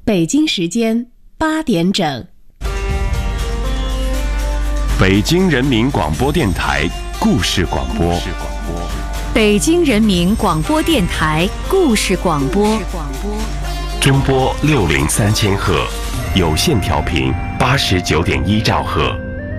北京时间8点整。 北京人民广播电台故事广播。 北京人民广播电台故事广播。 中波603000赫，有线调频89.1兆赫。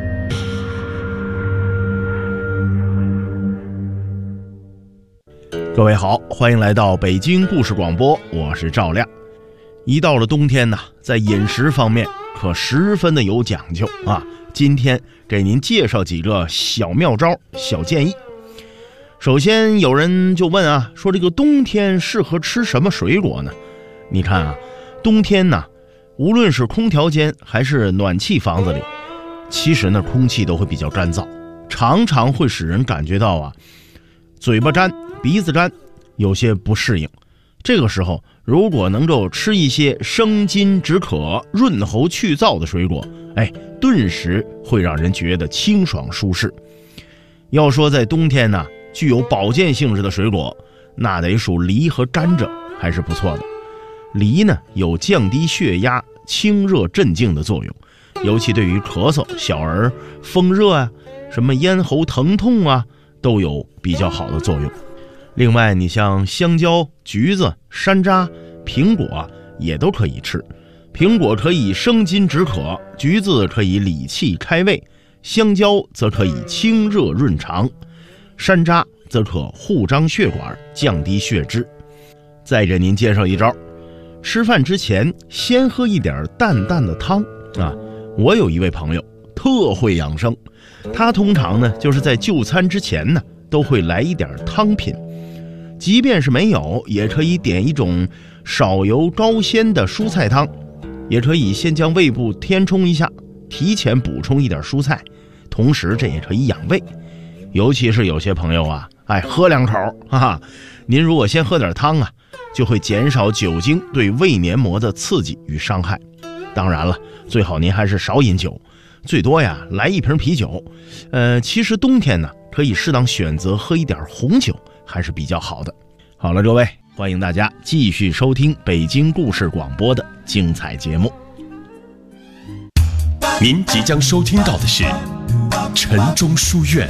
各位好，欢迎来到北京故事广播，我是赵亮。一到了冬天呢，在饮食方面可十分的有讲究啊。今天给您介绍几个小妙招、小建议。首先有人就问啊，说这个冬天适合吃什么水果呢？你看啊，冬天呢，无论是空调间还是暖气房子里，其实呢空气都会比较干燥，常常会使人感觉到啊，嘴巴干、鼻子干，有些不适应。这个时候如果能够吃一些生津止渴、润喉去燥的水果，顿时会让人觉得清爽舒适。要说在冬天呢，具有保健性质的水果，那得属梨和甘蔗，还是不错的。梨呢有降低血压、清热镇静的作用，尤其对于咳嗽、小儿、风热啊、什么咽喉疼痛啊，都有比较好的作用。另外你像香蕉、橘子、山楂、苹果也都可以吃。苹果可以生津止渴，橘子可以理气开胃，香蕉则可以清热润肠，山楂则可护张血管，降低血脂。再给您介绍一招，吃饭之前先喝一点淡淡的汤啊。我有一位朋友特会养生，他通常呢就是在就餐之前呢都会来一点汤品，即便是没有，也可以点一种少油高鲜的蔬菜汤，也可以先将胃部填充一下，提前补充一点蔬菜，同时这也可以养胃。尤其是有些朋友啊，喝两口，哈哈，您如果先喝点汤啊，就会减少酒精对胃黏膜的刺激与伤害。当然了，最好您还是少饮酒，最多呀来一瓶啤酒。其实冬天呢，可以适当选择喝一点红酒，还是比较好的。好了，各位，欢迎大家继续收听北京故事广播的精彩节目。 您即将收听到的是晨钟书院。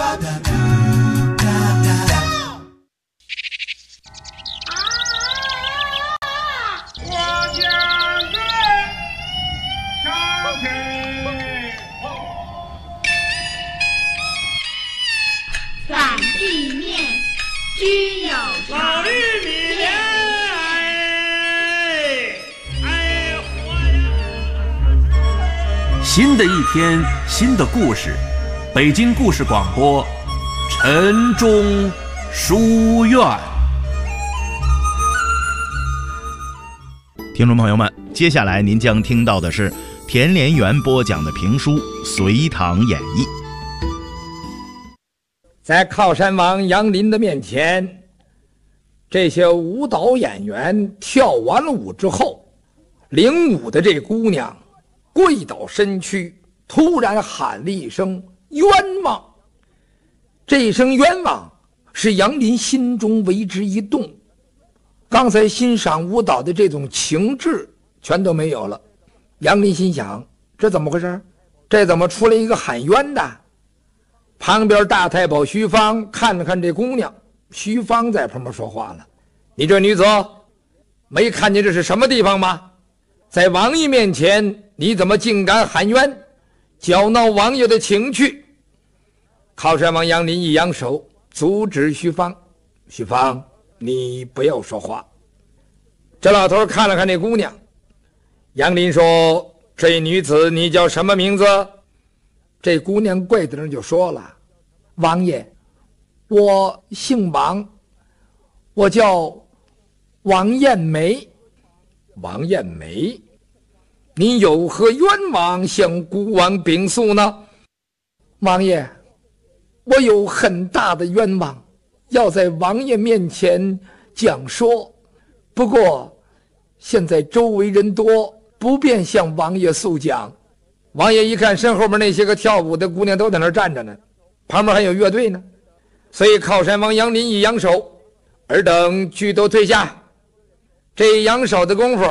散地面，均有常。 新的一天，新的故事，北京故事广播，晨钟书院。 听众朋友们，接下来您将听到的是田连元播讲的评书《隋唐演义》。 在靠山王杨林的面前，这些舞蹈演员跳完了舞之后，领舞的这姑娘跪倒身躯，突然喊了一声冤枉。这一声冤枉使杨林心中为之一动，刚才欣赏舞蹈的这种情致全都没有了。杨林心想，这怎么回事？这怎么出来一个喊冤的？旁边大太保徐芳看了看这姑娘，徐芳在旁边说话了，你这女子没看见这是什么地方吗？在王爷面前你怎么竟敢喊冤，搅闹王爷的情趣？靠山王杨林一扬手阻止徐芳，徐芳，你不要说话。这老头看了看那姑娘，杨林说，这女子你叫什么名字？这姑娘跪在那就说了，王爷，我姓王，我叫王艳梅。王艳梅，你有何冤枉向孤王禀诉呢？王爷，我有很大的冤枉，要在王爷面前讲说，不过现在周围人多，不便向王爷诉讲。王爷一看身后面那些个跳舞的姑娘都在那儿站着呢，旁边还有乐队呢，所以靠山王杨林一扬手，尔等俱都退下。这一扬手的功夫，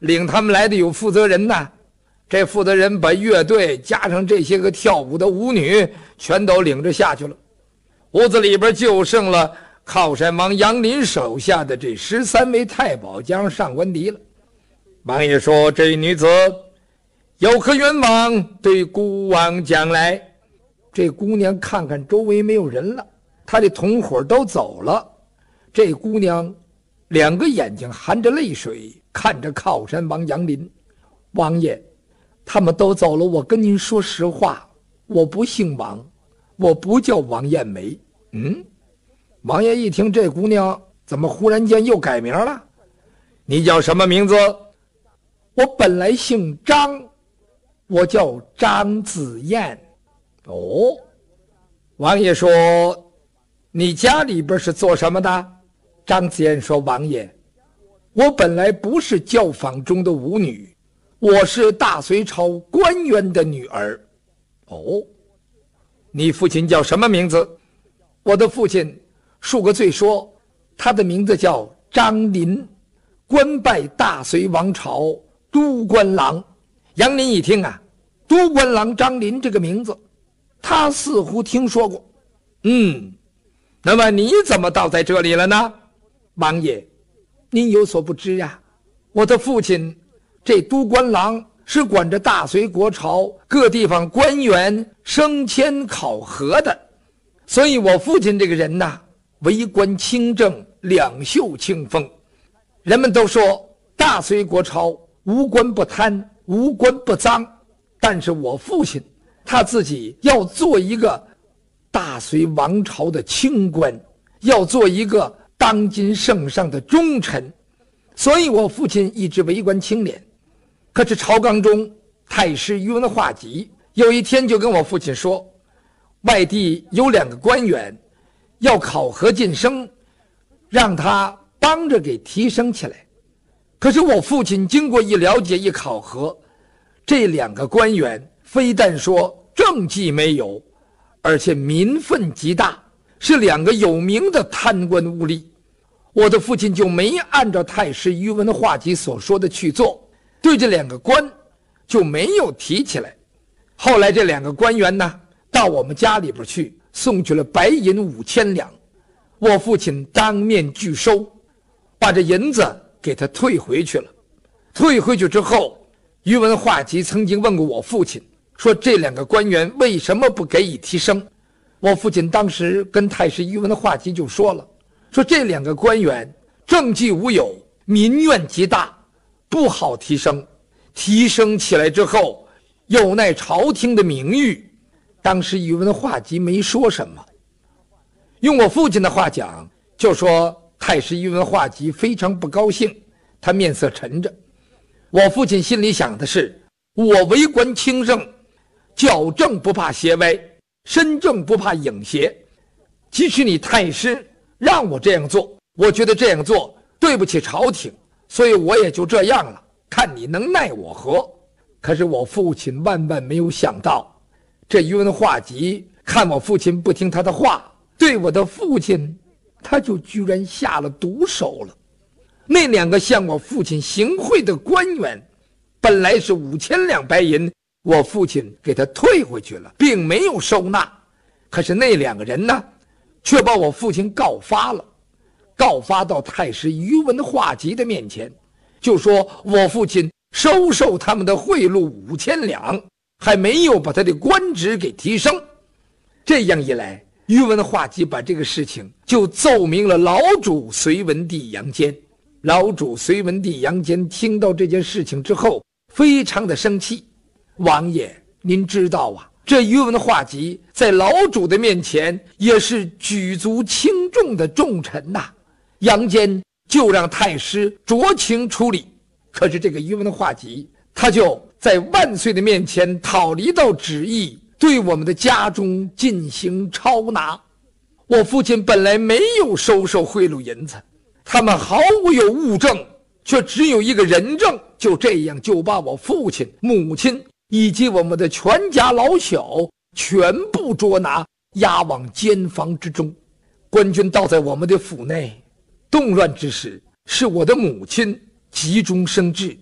领他们来的有负责人呐，这负责人把乐队加上这些个跳舞的舞女全都领着下去了。屋子里边就剩了靠山王杨林手下的这13位太保加上上官迪了。王爷说：“这女子有何愿望，对孤王讲来。”这姑娘看看周围没有人了，她的同伙都走了，这姑娘2个眼睛含着泪水看着靠山王杨林。王爷，他们都走了，我跟您说实话，我不姓王，我不叫王艳梅。王爷一听这姑娘怎么忽然间又改名了？你叫什么名字？我本来姓张，我叫张子燕。哦，王爷说你家里边是做什么的？张子燕说：“王爷，我本来不是教坊中的舞女，我是大隋朝官员的女儿。”哦，你父亲叫什么名字？我的父亲恕个罪说，他的名字叫张林，官拜大隋王朝都官郎。杨林一听啊，都官郎张林这个名字，他似乎听说过。那么你怎么到在这里了呢？王爷，您有所不知呀，我的父亲这都官郎是管着大隋国朝各地方官员升迁考核的，所以我父亲这个人呐，为官清正，两袖清风。人们都说大隋国朝无官不贪，无官不赃，但是我父亲他自己要做一个大隋王朝的清官，要做一个当今圣上的忠臣，所以我父亲一直为官清廉。可是朝纲中太师宇文化及有一天就跟我父亲说，外地有2个官员要考核晋升，让他帮着给提升起来。可是我父亲经过一了解一考核，这2个官员非但说政绩没有，而且民愤极大，是2个有名的贪官污吏。我的父亲就没按照太师宇文化及所说的去做，对这2个官就没有提起来。后来这2个官员呢，到我们家里边去送去了白银5000两，我父亲当面拒收，把这银子给他退回去了。退回去之后，宇文化及曾经问过我父亲，说这2个官员为什么不给予提升？我父亲当时跟太师宇文化及就说了，说这2个官员政绩无有，民怨极大，不好提升，提升起来之后有奈朝廷的名誉。当时宇文化及没说什么，用我父亲的话讲，就说太师宇文化及非常不高兴，他面色沉着。我父亲心里想的是，我为官清正，矫正不怕邪歪，身正不怕影邪，即使你太师让我这样做，我觉得这样做对不起朝廷，所以我也就这样了，看你能奈我何。可是我父亲万万没有想到，这宇文化及看我父亲不听他的话，对我的父亲他就居然下了毒手了。那2个向我父亲行贿的官员，本来是5000两白银，我父亲给他退回去了，并没有收纳。可是那2个人呢，却把我父亲告发了，告发到太师宇文化及的面前，就说我父亲收受他们的贿赂5000两，还没有把他的官职给提升。这样一来，宇文化及把这个事情就奏明了老主隋文帝杨坚。老主隋文帝杨坚听到这件事情之后，非常的生气。王爷，您知道啊，这宇文化及在老主的面前也是举足轻重的重臣呐，杨坚就让太师酌情处理。可是这个宇文化及他就在万岁的面前讨离到旨意，对我们的家中进行抄拿。我父亲本来没有收受贿赂银子，他们毫无有物证，却只有一个人证，就这样就把我父亲、母亲以及我们的全家老小全部捉拿，押往监房之中。官军到在我们的府内，动乱之时，是我的母亲急中生智，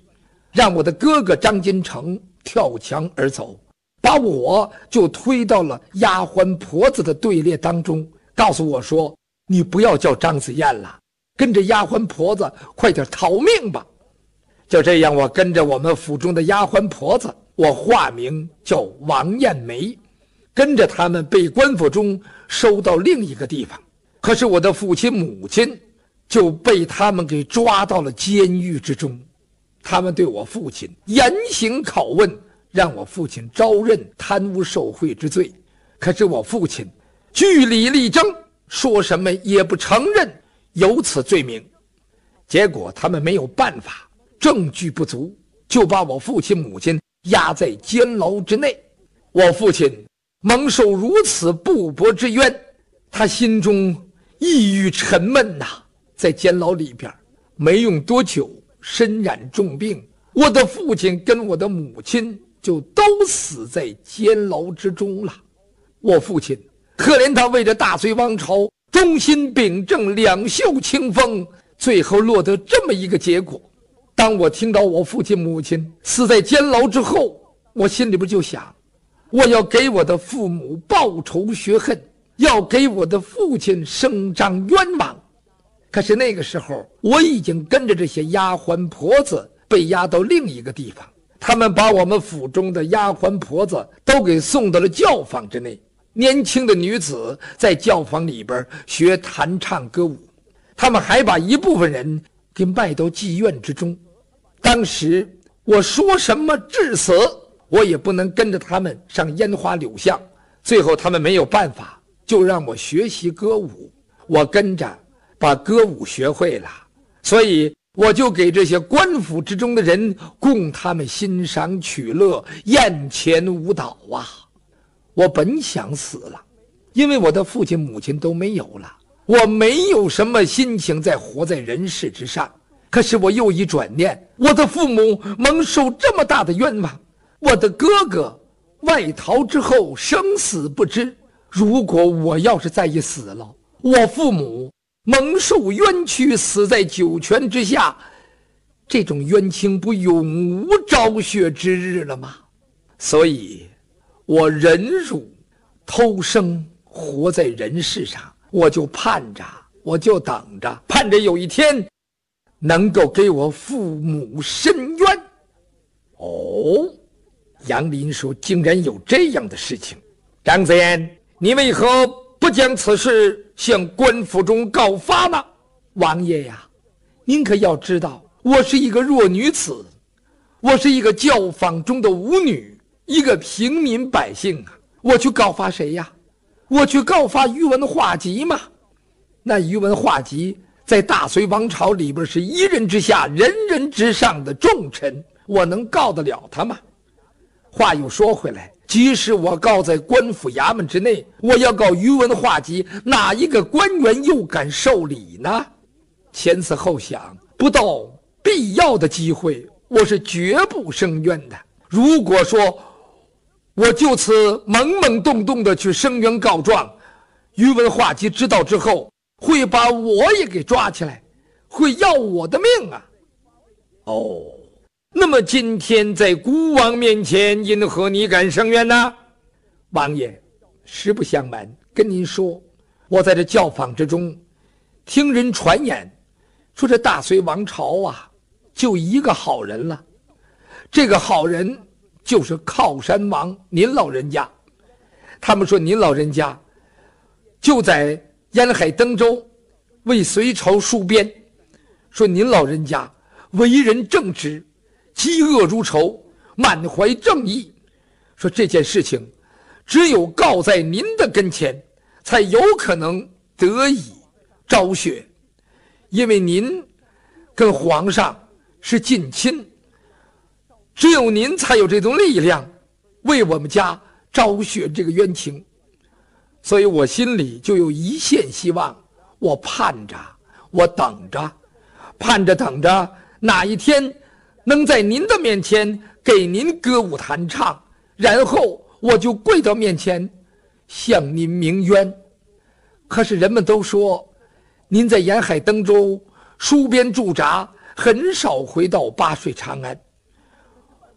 让我的哥哥张金城跳墙而走，把我就推到了丫鬟婆子的队列当中，告诉我说：“你不要叫张子燕了，跟着丫鬟婆子快点逃命吧。”就这样，我跟着我们府中的丫鬟婆子，我化名叫王艳梅，跟着他们被官府中收到另一个地方。可是我的父亲母亲就被他们给抓到了监狱之中，他们对我父亲严刑拷问，让我父亲招认贪污受贿之罪。可是我父亲据理力争，说什么也不承认有此罪名。结果他们没有办法，证据不足，就把我父亲母亲押在监牢之内。我父亲蒙受如此不薄之冤，他心中抑郁沉闷呐，在监牢里边没用多久身染重病，我的父亲跟我的母亲就都死在监牢之中了。我父亲可怜他为着大隋王朝忠心秉正，两袖清风，最后落得这么一个结果。当我听到我父亲母亲死在监牢之后，我心里边就想，我要给我的父母报仇雪恨，要给我的父亲伸张冤枉。可是那个时候我已经跟着这些丫鬟婆子被押到另一个地方，他们把我们府中的丫鬟婆子都给送到了教坊之内，年轻的女子在教坊里边学弹唱歌舞，他们还把一部分人给卖到妓院之中。当时我说什么至死，我也不能跟着他们上烟花柳巷，最后他们没有办法，就让我学习歌舞。我跟着把歌舞学会了，所以我就给这些官府之中的人供他们欣赏取乐，宴前舞蹈啊。我本想死了，因为我的父亲母亲都没有了，我没有什么心情再活在人世之上。可是我又一转念，我的父母蒙受这么大的冤枉，我的哥哥外逃之后生死不知，如果我要是再一死了，我父母蒙受冤屈，死在九泉之下，这种冤情不永无昭雪之日了吗？所以我忍辱偷生，活在人世上，我就盼着，我就等着，盼着有一天能够给我父母伸冤。哦，杨林说竟然有这样的事情。张子燕，你为何不将此事向官府中告发呢？王爷呀，您可要知道，我是一个弱女子，我是一个教坊中的舞女，一个平民百姓啊，我去告发谁呀？我去告发宇文化及吗？那宇文化及在大隋王朝里边是一人之下人人之上的重臣，我能告得了他吗？话又说回来，即使我告在官府衙门之内，我要告宇文化及，哪一个官员又敢受理呢？前思后想，不到必要的机会，我是绝不声冤的。如果说我就此懵懵懂懂的去声冤告状，宇文化及知道之后，会把我也给抓起来，会要我的命啊！哦，那么今天在孤王面前，因何你敢声冤呢？王爷，实不相瞒，跟您说，我在这教坊之中听人传言，说这大隋王朝啊，就一个好人了。这个好人就是靠山王您老人家。他们说您老人家就在沿海登州为隋朝戍边，说您老人家为人正直，嫉恶如仇，满怀正义，说这件事情只有告在您的跟前，才有可能得以昭雪，因为您跟皇上是近亲，只有您才有这种力量为我们家昭雪这个冤情。所以我心里就有一线希望，我盼着，我等着，盼着等着哪一天能在您的面前给您歌舞弹唱，然后我就跪到面前向您鸣冤。可是人们都说您在沿海登州戍边驻扎，很少回到巴水长安，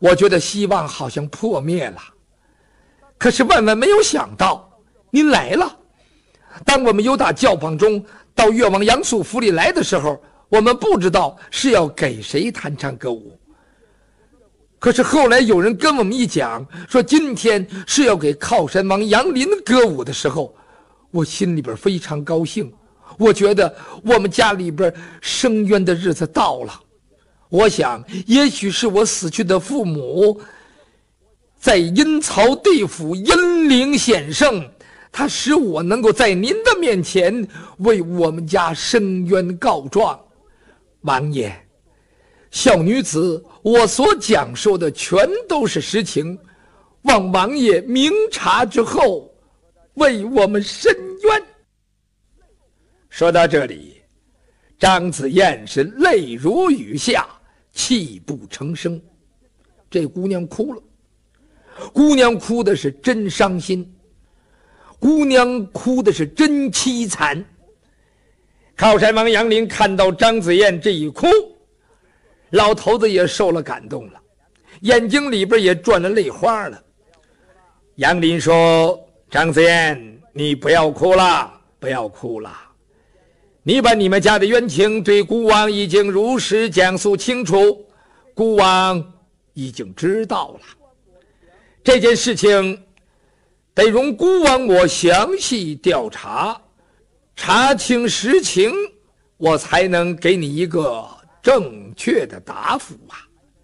我觉得希望好像破灭了。可是万万没有想到您来了。当我们由打教坊中到越王杨素府里来的时候，我们不知道是要给谁弹唱歌舞。可是后来有人跟我们一讲，说今天是要给靠山王杨林歌舞的时候，我心里边非常高兴。我觉得我们家里边伸冤的日子到了。我想也许是我死去的父母在阴曹地府阴灵显圣，他使我能够在您的面前为我们家伸冤告状。王爷，小女子我所讲述的全都是实情，望王爷明察之后为我们伸冤。说到这里，张子燕是泪如雨下，泣不成声。这姑娘哭了，姑娘哭的是真伤心，姑娘哭的是真凄惨。靠山王杨林看到张子燕这一哭，老头子也受了感动了，眼睛里边也转了泪花了。杨林说：张子燕，你不要哭了，不要哭了，你把你们家的冤情对孤王已经如实讲述清楚，孤王已经知道了。这件事情得容孤王我详细调查，查清实情，我才能给你一个正确的答复啊。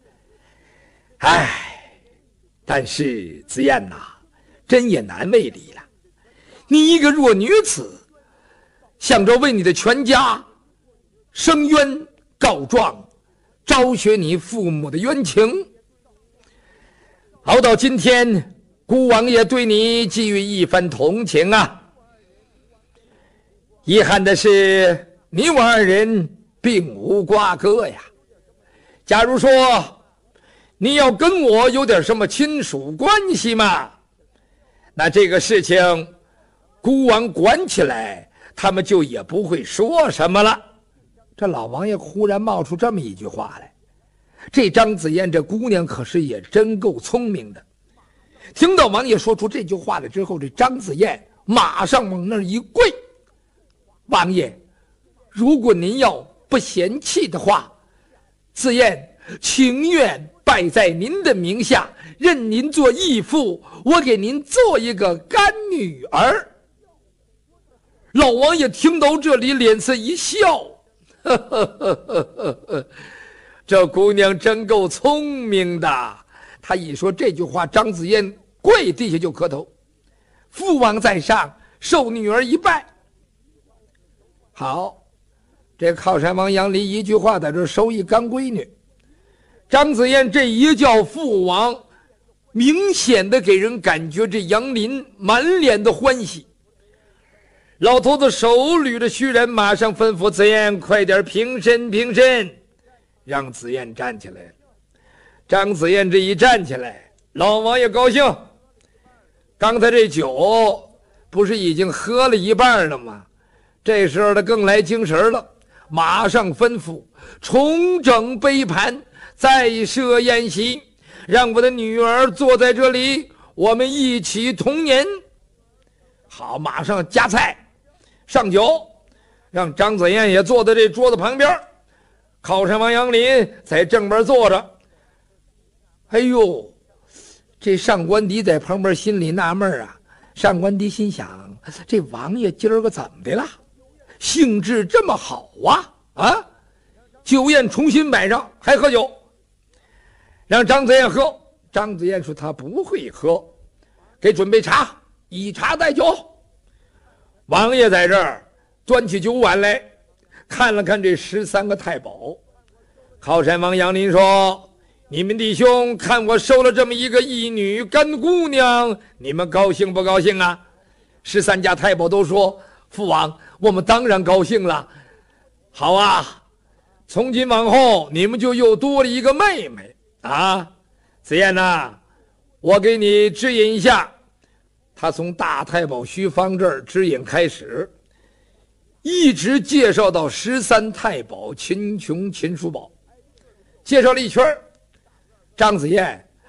但是子燕呐，真也难为你了。你一个弱女子，想着为你的全家申冤告状，昭雪你父母的冤情，熬到今天，孤王爷对你给予一番同情啊。遗憾的是，你我二人并无瓜葛呀。假如说你要跟我有点什么亲属关系嘛，那这个事情孤王管起来，他们就也不会说什么了。这老王爷忽然冒出这么一句话来，这张子燕这姑娘可是也真够聪明的。听到王爷说出这句话来之后，这张子燕马上往那儿一跪：王爷，如果您要不嫌弃的话，子燕情愿拜在您的名下，任您做义父，我给您做一个干女儿。老王爷听到这里，脸色一笑，这姑娘真够聪明的。他一说这句话，张子燕跪地下就磕头：父王在上，受女儿一拜。好，这靠山王杨林一句话在这收一干闺女。张子燕这一叫父王，明显的给人感觉这杨林满脸的欢喜。老头子手捋着须髯，马上吩咐子燕快点平身平身，让子燕站起来。张子燕这一站起来，老王爷高兴，刚才这酒不是已经喝了一半了吗？这时候他更来精神了，马上吩咐重整杯盘，再设宴席，让我的女儿坐在这里，我们一起同年。好，马上夹菜上酒，让张子燕也坐在这桌子旁边，靠山王杨林在正边坐着。哎呦，这上官迪在旁边心里纳闷啊。上官迪心想，这王爷今儿个怎么的了，兴致这么好啊！酒宴重新摆上，还喝酒，让张子燕喝。张子燕说他不会喝，给准备茶，以茶代酒。王爷在这儿端起酒碗来，看了看这13个太保。靠山王杨林说：你们弟兄看我收了这么一个义女干姑娘，你们高兴不高兴啊？13家太保都说：父王，我们当然高兴了。好啊，从今往后你们就又多了一个妹妹啊。子燕呐，我给你指引一下。他从大太保徐芳这儿指引开始，一直介绍到13太保秦琼、秦叔宝，介绍了一圈。张子燕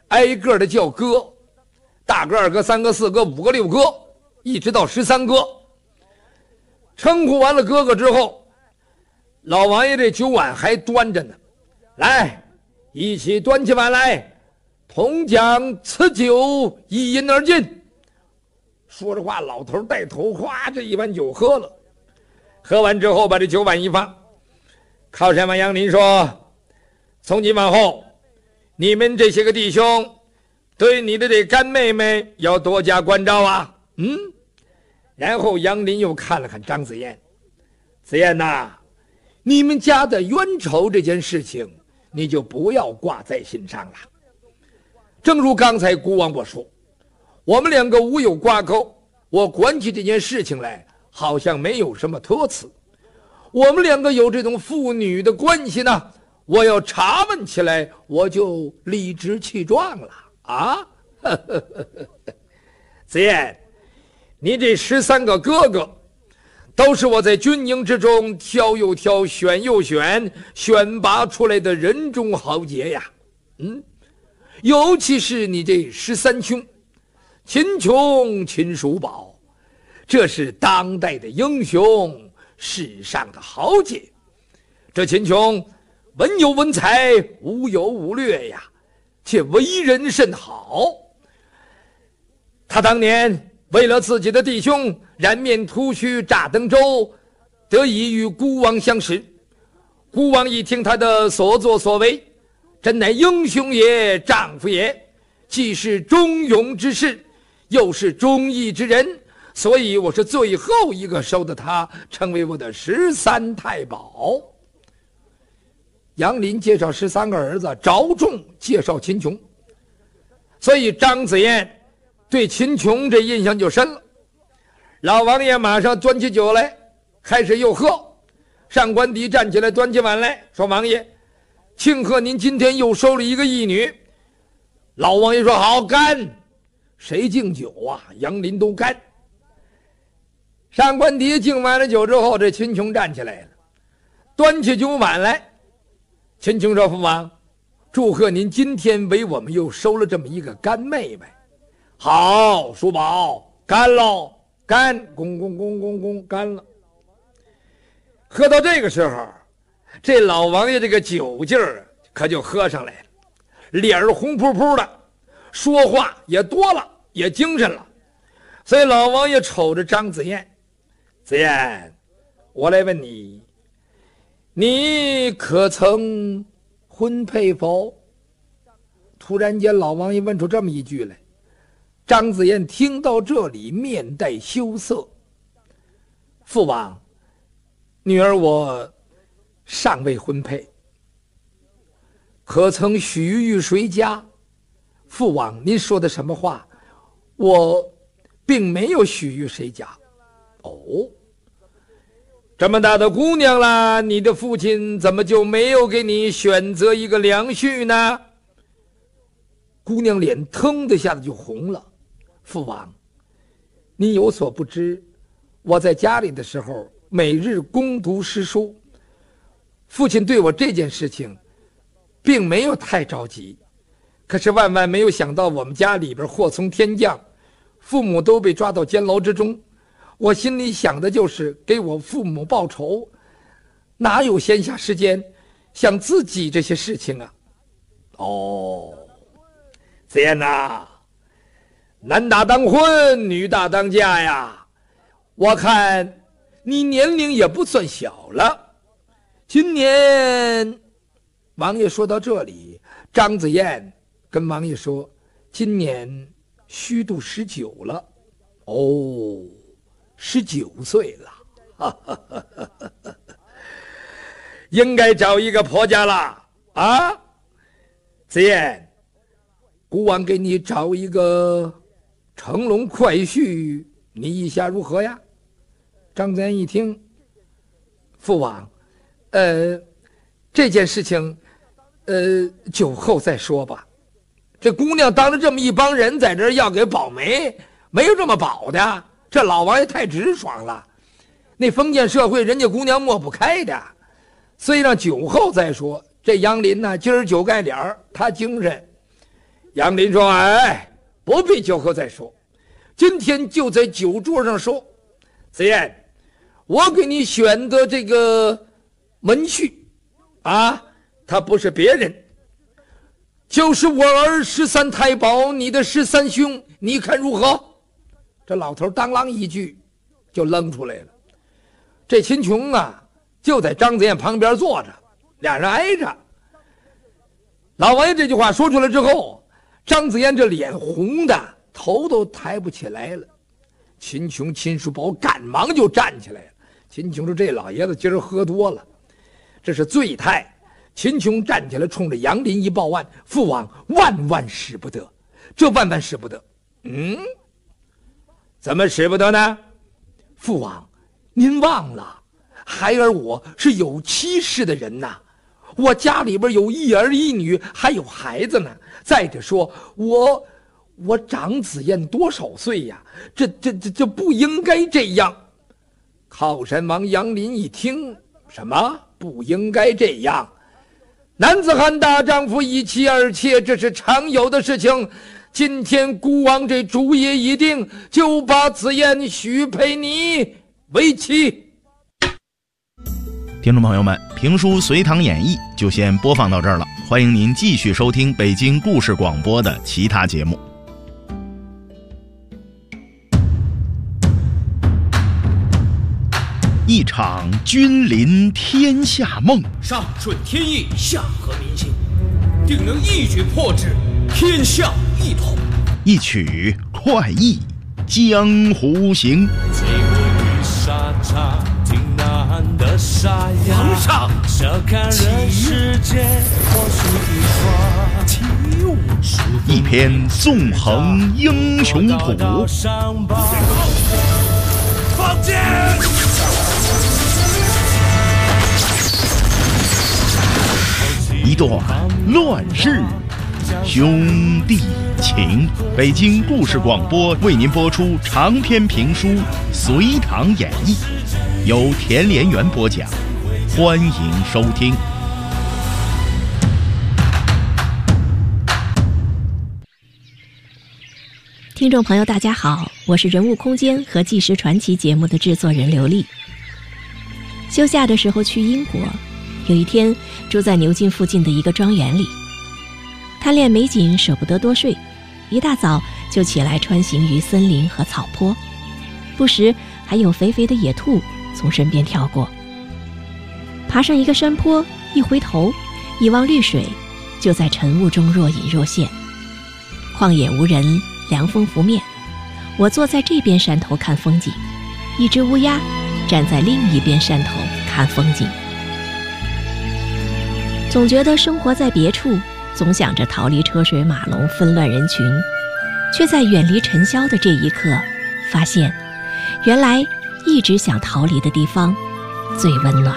挨个的叫哥，大哥、二哥、三哥、四哥、五哥、六哥，一直到13哥。称呼完了哥哥之后，老王爷这酒碗还端着呢，来，一起端起碗来，同将此酒一饮而尽。说着话，老头带头，哗，这一碗酒喝了。喝完之后，把这酒碗一放，靠山王杨林说：“从今往后，你们这些个弟兄，对你的这干妹妹要多加关照啊。”然后杨林又看了看张子燕，子燕呐，你们家的冤仇这件事情，你就不要挂在心上了。正如刚才孤王我说，我们两个无有挂钩，我管起这件事情来，好像没有什么托词。我们两个有这种父女的关系呢，我要查问起来，我就理直气壮了啊！子燕，你这13个哥哥，都是我在军营之中挑又挑、选又选、选拔出来的人中豪杰呀。尤其是你这13兄，秦琼、秦叔宝，这是当代的英雄，世上的豪杰。这秦琼文有文才，武有武略呀，且为人甚好。他当年为了自己的弟兄染面涂须炸登州，得以与孤王相识。孤王一听他的所作所为，真乃英雄也，丈夫也，既是忠勇之士，又是忠义之人，所以我是最后一个收的他，成为我的13太保。杨林介绍13个儿子，着重介绍秦琼，所以张子燕对秦琼这印象就深了。老王爷马上端起酒来，开始又喝。上官迪站起来端起碗来说：“王爷，庆贺您今天又收了一个义女。”老王爷说：“好，干！”谁敬酒啊？杨林都干。上官迪敬完了酒之后，这秦琼站起来了，端起酒碗来。秦琼说：“父王，祝贺您今天为我们又收了这么一个干妹妹。”好，叔宝，干喽，干，咣咣咣咣咣，干了。喝到这个时候，这老王爷这个酒劲儿可就喝上来了，脸儿红扑扑的，说话也多了，也精神了。所以老王爷瞅着张子燕：“子燕，我来问你，你可曾婚配否？”突然间老王爷问出这么一句来。张子燕听到这里，面带羞涩：“父王，女儿我尚未婚配。”“可曾许于谁家？”“父王，您说的什么话？我并没有许于谁家。”“哦，这么大的姑娘了，你的父亲怎么就没有给你选择一个良婿呢？”姑娘脸腾的一下子就红了。“父王，你有所不知，我在家里的时候每日攻读诗书，父亲对我这件事情并没有太着急，可是万万没有想到我们家里边祸从天降，父母都被抓到监牢之中，我心里想的就是给我父母报仇，哪有闲暇时间想自己这些事情啊？”“哦，子燕呐，男大当婚，女大当嫁呀。我看你年龄也不算小了。今年……”王爷说到这里，张子燕跟王爷说：“今年虚度19了。”“哦，19岁了，应该找一个婆家了啊！子燕，孤王给你找一个乘龙快婿，你意下如何呀？”张子燕一听：“父王，这件事情，酒后再说吧。这姑娘当着这么一帮人在这儿要给保媒，没有这么保的。这老王爷太直爽了，那封建社会人家姑娘抹不开的，所以让酒后再说。这杨林呢，今儿酒盖脸儿，他精神。” 杨林说：“哎，不必酒后再说，今天就在酒桌上说。子燕，我给你选的这个门婿啊，他不是别人，就是我儿13太保，你的13兄，你看如何？”这老头当啷一句就扔出来了。这秦琼啊，就在张子燕旁边坐着，俩人挨着。老王爷这句话说出来之后，张子燕这脸红的，头都抬不起来了。秦琼、秦叔宝赶忙就站起来了。秦琼说：“这老爷子今儿喝多了，这是醉态。”秦琼站起来，冲着杨林一报案：“父王万万使不得，这万万使不得。”怎么使不得呢？父王，您忘了，孩儿我是有妻室的人呐，我家里边有一儿一女，还有孩子呢。再者说，我长子燕多少岁呀？这不应该这样。靠山王杨林一听，什么不应该这样？男子汉大丈夫，一妻二妾，这是常有的事情。今天孤王这主意已定，就把子燕许配你为妻。 听众朋友们，评书《隋唐演义》就先播放到这儿了，欢迎您继续收听北京故事广播的其他节目。一场君临天下梦， 上顺天意，下合民心，定能一举破之，天下一统。 一曲快意江湖行。 皇上， 一篇纵横英雄谱。 放箭！ 一段乱世兄弟情。北京故事广播为您播出长篇评书《隋唐演义》，由田连元播讲，欢迎收听。 听众朋友大家好，我是人物空间和纪实传奇节目的制作人刘丽。休假的时候去英国，有一天住在牛津附近的一个庄园里，贪恋美景舍不得多睡，一大早就起来穿行于森林和草坡，不时还有肥肥的野兔从身边跳过。爬上一个山坡，一回头一望绿水，就在晨雾中若隐若现。旷野无人，凉风拂面，我坐在这边山头看风景，一只乌鸦站在另一边山头看风景。总觉得生活在别处，总想着逃离车水马龙纷乱人群，却在远离尘嚣的这一刻，发现原来一直想逃离的地方最温暖。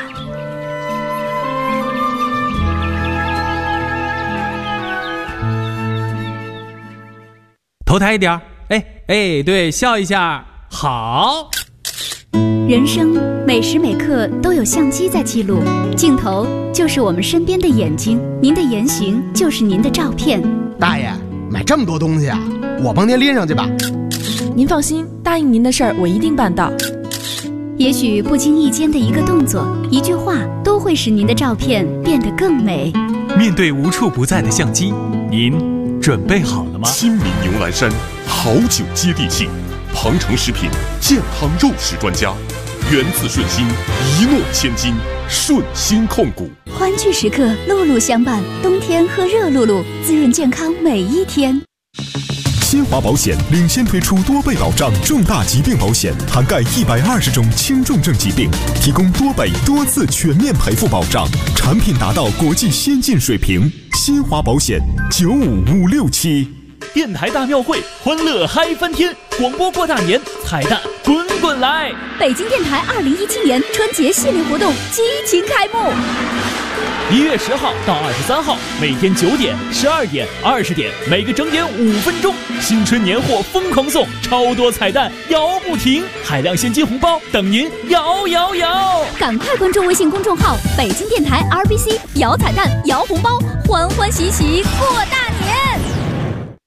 头抬一点，对，笑一下，好。 人生每时每刻都有相机在记录，镜头就是我们身边的眼睛，您的言行就是您的照片。 大爷，买这么多东西啊，我帮您拎上去吧。 您放心，答应您的事儿我一定办到。 也许不经意间的一个动作，一句话，都会使您的照片变得更美。 面对无处不在的相机，您准备好了吗？ 亲民牛栏山，好酒接地气，庞城食品健康肉食专家，源自顺心，一诺千金，顺心控股。 欢聚时刻，露露相伴，冬天喝热露露，滋润健康每一天。 新华保险领先推出多倍保障重大疾病保险，涵盖120种轻重症疾病，提供多倍多次全面赔付保障，产品达到国际先进水平。新华保险95567。 电台大庙会，欢乐嗨翻天，广播过大年，彩蛋滚滚来。 北京电台2017年春节系列活动激情开幕。 1月10号到23号，每天9点、12点、20点，每个整点5分钟，新春年货疯狂送，超多彩蛋摇不停，海量现金红包等您摇摇摇！ 赶快关注微信公众号北京电台 RBC， 摇彩蛋摇红包，欢欢喜喜过大年。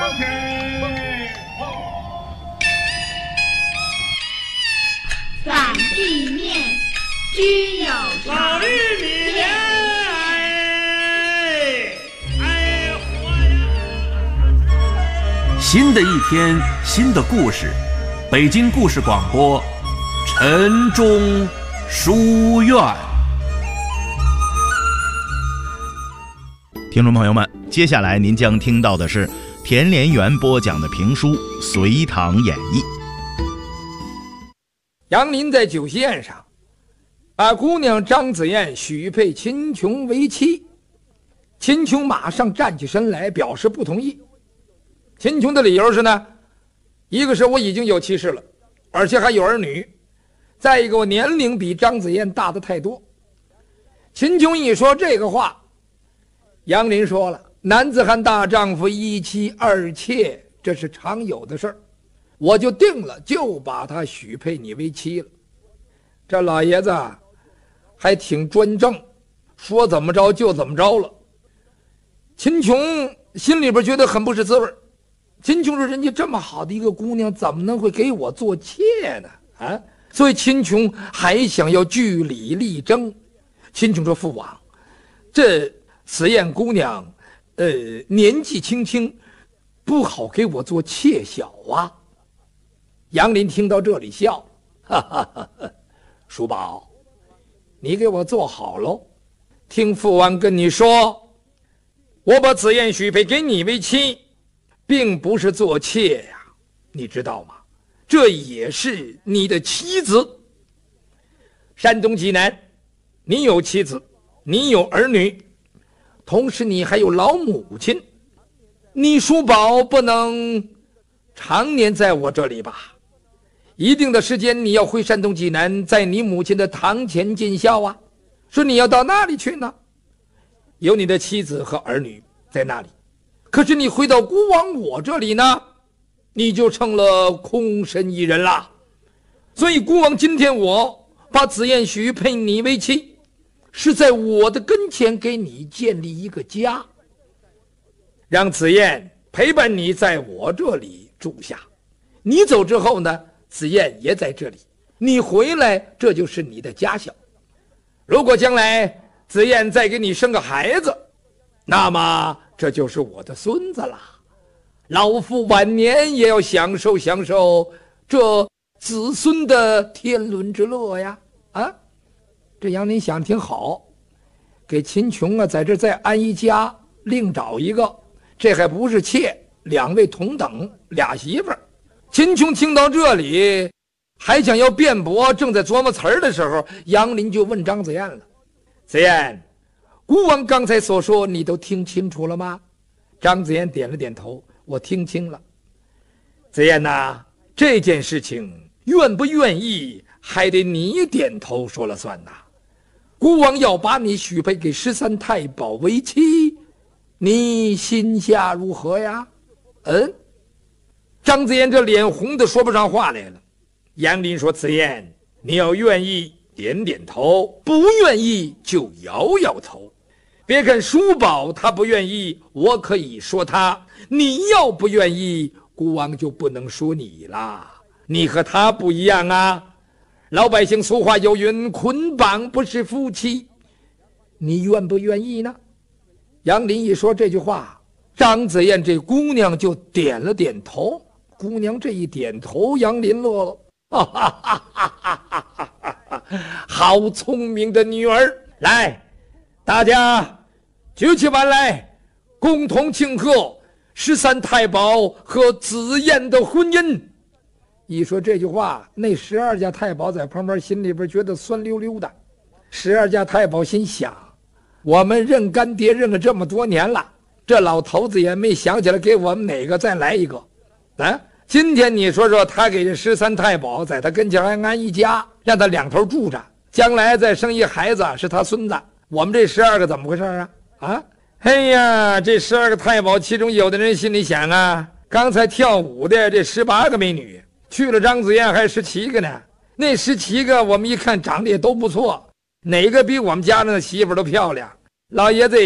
散地面，居有常。 老玉米莲， 新的一天，新的故事，北京故事广播，晨钟书院。 听众朋友们，接下来您将听到的是田连元播讲的评书《隋唐演义》。 杨林在酒席宴上把姑娘张子燕许配秦琼为妻，秦琼马上站起身来表示不同意。秦琼的理由是呢，一个是我已经有妻室了，而且还有儿女，再一个我年龄比张子燕大得太多。秦琼一说这个话，杨林说了，男子汉大丈夫一妻二妾，这是常有的事儿，我就定了，就把她许配你为妻了。这老爷子还挺专政，说怎么着就怎么着了。秦琼心里边觉得很不是滋味。秦琼说，人家这么好的一个姑娘，怎么能会给我做妾呢？啊，所以秦琼还想要据理力争。秦琼说，父王，这此燕姑娘年纪轻轻，不好给我做妾小啊。杨林听到这里笑，哈哈哈哈，叔宝，你给我做好喽。听父王跟你说，我把子燕许配给你为妻，并不是做妾呀，你知道吗？这也是你的妻子。山东济南，你有妻子，你有儿女，同时你还有老母亲，你叔宝不能常年在我这里吧？一定的时间你要回山东济南，在你母亲的堂前尽孝啊。说你要到那里去呢？有你的妻子和儿女在那里，可是你回到孤王我这里呢，你就成了空身一人了。所以孤王今天我把子燕许配你为妻，是在我的跟前给你建立一个家，让子燕陪伴你在我这里住下。你走之后呢，子燕也在这里，你回来这就是你的家小。如果将来子燕再给你生个孩子，那么这就是我的孙子了。老夫晚年也要享受享受这子孙的天伦之乐呀！啊，这杨林想挺好，给秦琼啊在这再安一家，另找一个，这还不是妾，两位同等，俩媳妇儿。秦琼听到这里，还想要辩驳，正在琢磨词儿的时候，杨林就问张子燕了：“子燕，孤王刚才所说，你都听清楚了吗？”张子燕点了点头：“我听清了。”子燕呐，这件事情愿不愿意，还得你点头说了算呐。孤王要把你许配给13太保为妻，你心下如何呀？张子燕这脸红的说不上话来了。杨林说：“子燕，你要愿意点点头，不愿意就摇摇头。别看叔宝他不愿意，我可以说他；你要不愿意，孤王就不能说你啦。你和他不一样啊。老百姓俗话有云，捆绑不是夫妻。你愿不愿意呢？”杨林一说这句话，张子燕这姑娘就点了点头。姑娘这一点头，杨林乐了，哈哈哈哈哈哈！好聪明的女儿！来，大家举起碗来，共同庆贺13太保和子燕的婚姻。一说这句话，那12家太保在旁边心里边觉得酸溜溜的。12家太保心想，我们认干爹认了这么多年了，这老头子也没想起来给我们哪个再来一个啊！今天你说说，他给这13太保在他跟前还安一家，让他两头住着，将来再生一孩子是他孙子，我们这12个怎么回事啊？啊！哎呀，这12个太保，其中有的人心里想啊，刚才跳舞的这18个美女，去了张子燕还17个呢。那17个我们一看长得也都不错，哪个比我们家那媳妇都漂亮？老爷子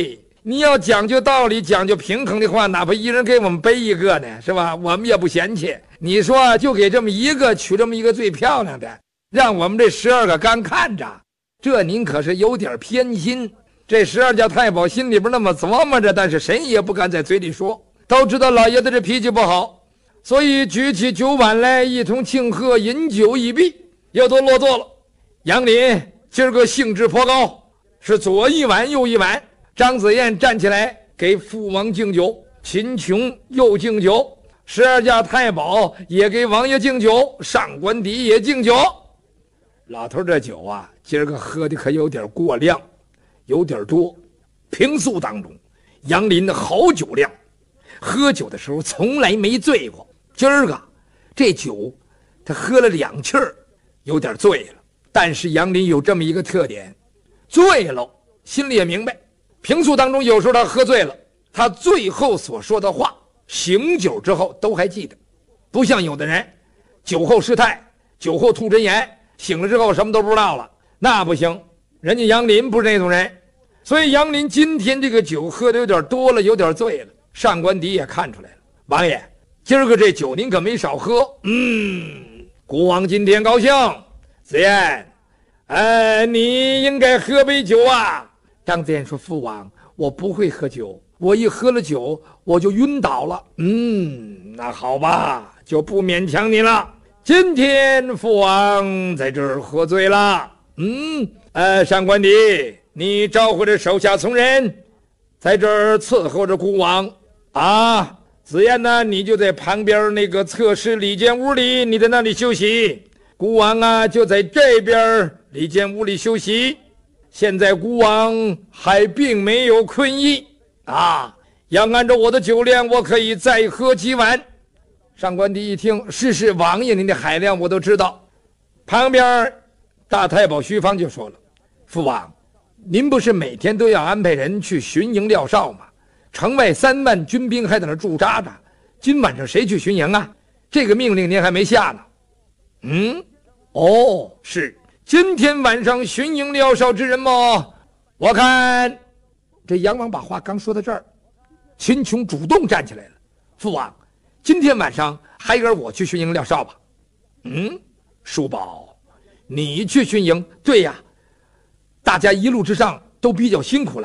你要讲究道理，讲究平衡的话，哪怕一人给我们背一个呢，是吧？我们也不嫌弃。你说就给这么一个取这么一个最漂亮的，让我们这12个干看着，这您可是有点偏心。这12家太保心里边那么琢磨着，但是谁也不敢在嘴里说，都知道老爷子这脾气不好，所以举起酒碗来一同庆贺，饮酒一毕，又都落座了。杨林今儿个兴致颇高，是左一碗右一碗。张子燕站起来给父王敬酒，秦琼又敬酒，12家太保也给王爷敬酒，上官迪也敬酒。老头这酒啊，今儿个喝的可有点过量，有点多。平素当中，杨林的好酒量，喝酒的时候从来没醉过。今儿个这酒他喝了2气儿，有点醉了。但是杨林有这么一个特点，醉了心里也明白。平素当中有时候他喝醉了，他最后所说的话醒酒之后都还记得，不像有的人酒后失态，酒后吐真言，醒了之后什么都不知道了，那不行。人家杨林不是那种人，所以杨林今天这个酒喝的有点多了，有点醉了。上官迪也看出来了，王爷今儿个这酒您可没少喝。孤王今天高兴。子燕你应该喝杯酒啊。张子燕说，父王，我不会喝酒，我一喝了酒我就晕倒了。那好吧，就不勉强你了。今天父王在这儿喝醉了。上官迪，你召回着手下从人，在这儿伺候着孤王啊。子燕呢，你就在旁边那个侧室里间屋里，你在那里休息。孤王啊，就在这边里间屋里休息。现在孤王还并没有困意啊，要按照我的酒量，我可以再喝几碗。上官迪一听，是王爷您的海量我都知道。旁边大太保徐芳就说了，父王，您不是每天都要安排人去巡营廖哨吗？城外3万军兵还在那驻扎着，今晚上谁去巡营啊？这个命令您还没下呢。是今天晚上巡营廖哨之人吗？我看这杨王把话刚说到这儿，秦琼主动站起来了，父王，今天晚上还儿我去巡营廖哨吧。叔宝，你去巡营？对呀，大家一路之上都比较辛苦了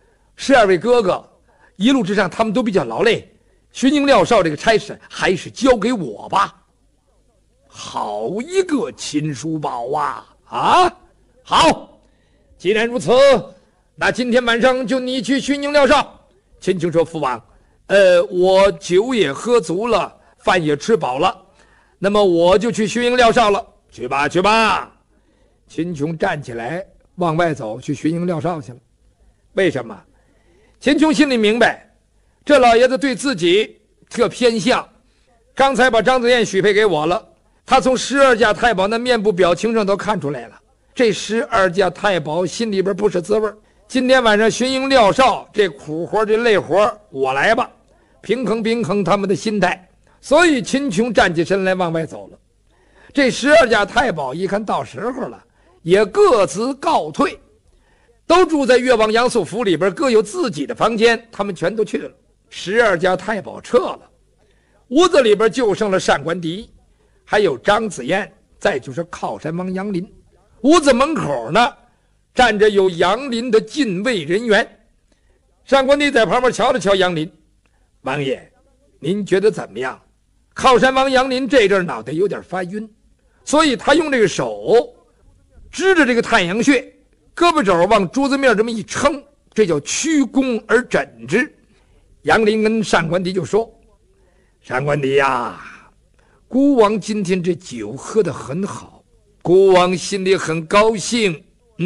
，12位哥哥一路之上他们都比较劳累，巡营廖哨这个差事还是交给我吧。好一个秦叔宝啊！好，既然如此，那今天晚上就你去巡营廖哨。秦琼说，父王，我酒也喝足了，饭也吃饱了，那么我就去巡营廖哨了。去吧去吧。秦琼站起来往外走，去巡营廖哨去了。为什么？秦琼心里明白，这老爷子对自己特偏向，刚才把张子燕许配给我了，他从12家太保那面部表情上都看出来了，这12家太保心里边不是滋味。今天晚上巡营廖哨这苦活这累活我来吧，平衡平衡他们的心态。所以秦琼站起身来往外走了。这12家太保一看到时候了，也各自告退，都住在越王杨素府里边，各有自己的房间，他们全都去了。12家太保撤了，屋子里边就剩了上官迪，还有张子燕，再就是靠山王杨林。屋子门口呢站着有杨林的禁卫人员。上官迪在旁边瞧了瞧杨林，王爷您觉得怎么样？靠山王杨林这阵脑袋有点发晕，所以他用这个手支着这个太阳穴，胳膊肘往桌子面这么一撑，这叫屈肱而枕之。杨林跟上官迪就说，上官迪呀，孤王今天这酒喝得很好，孤王心里很高兴。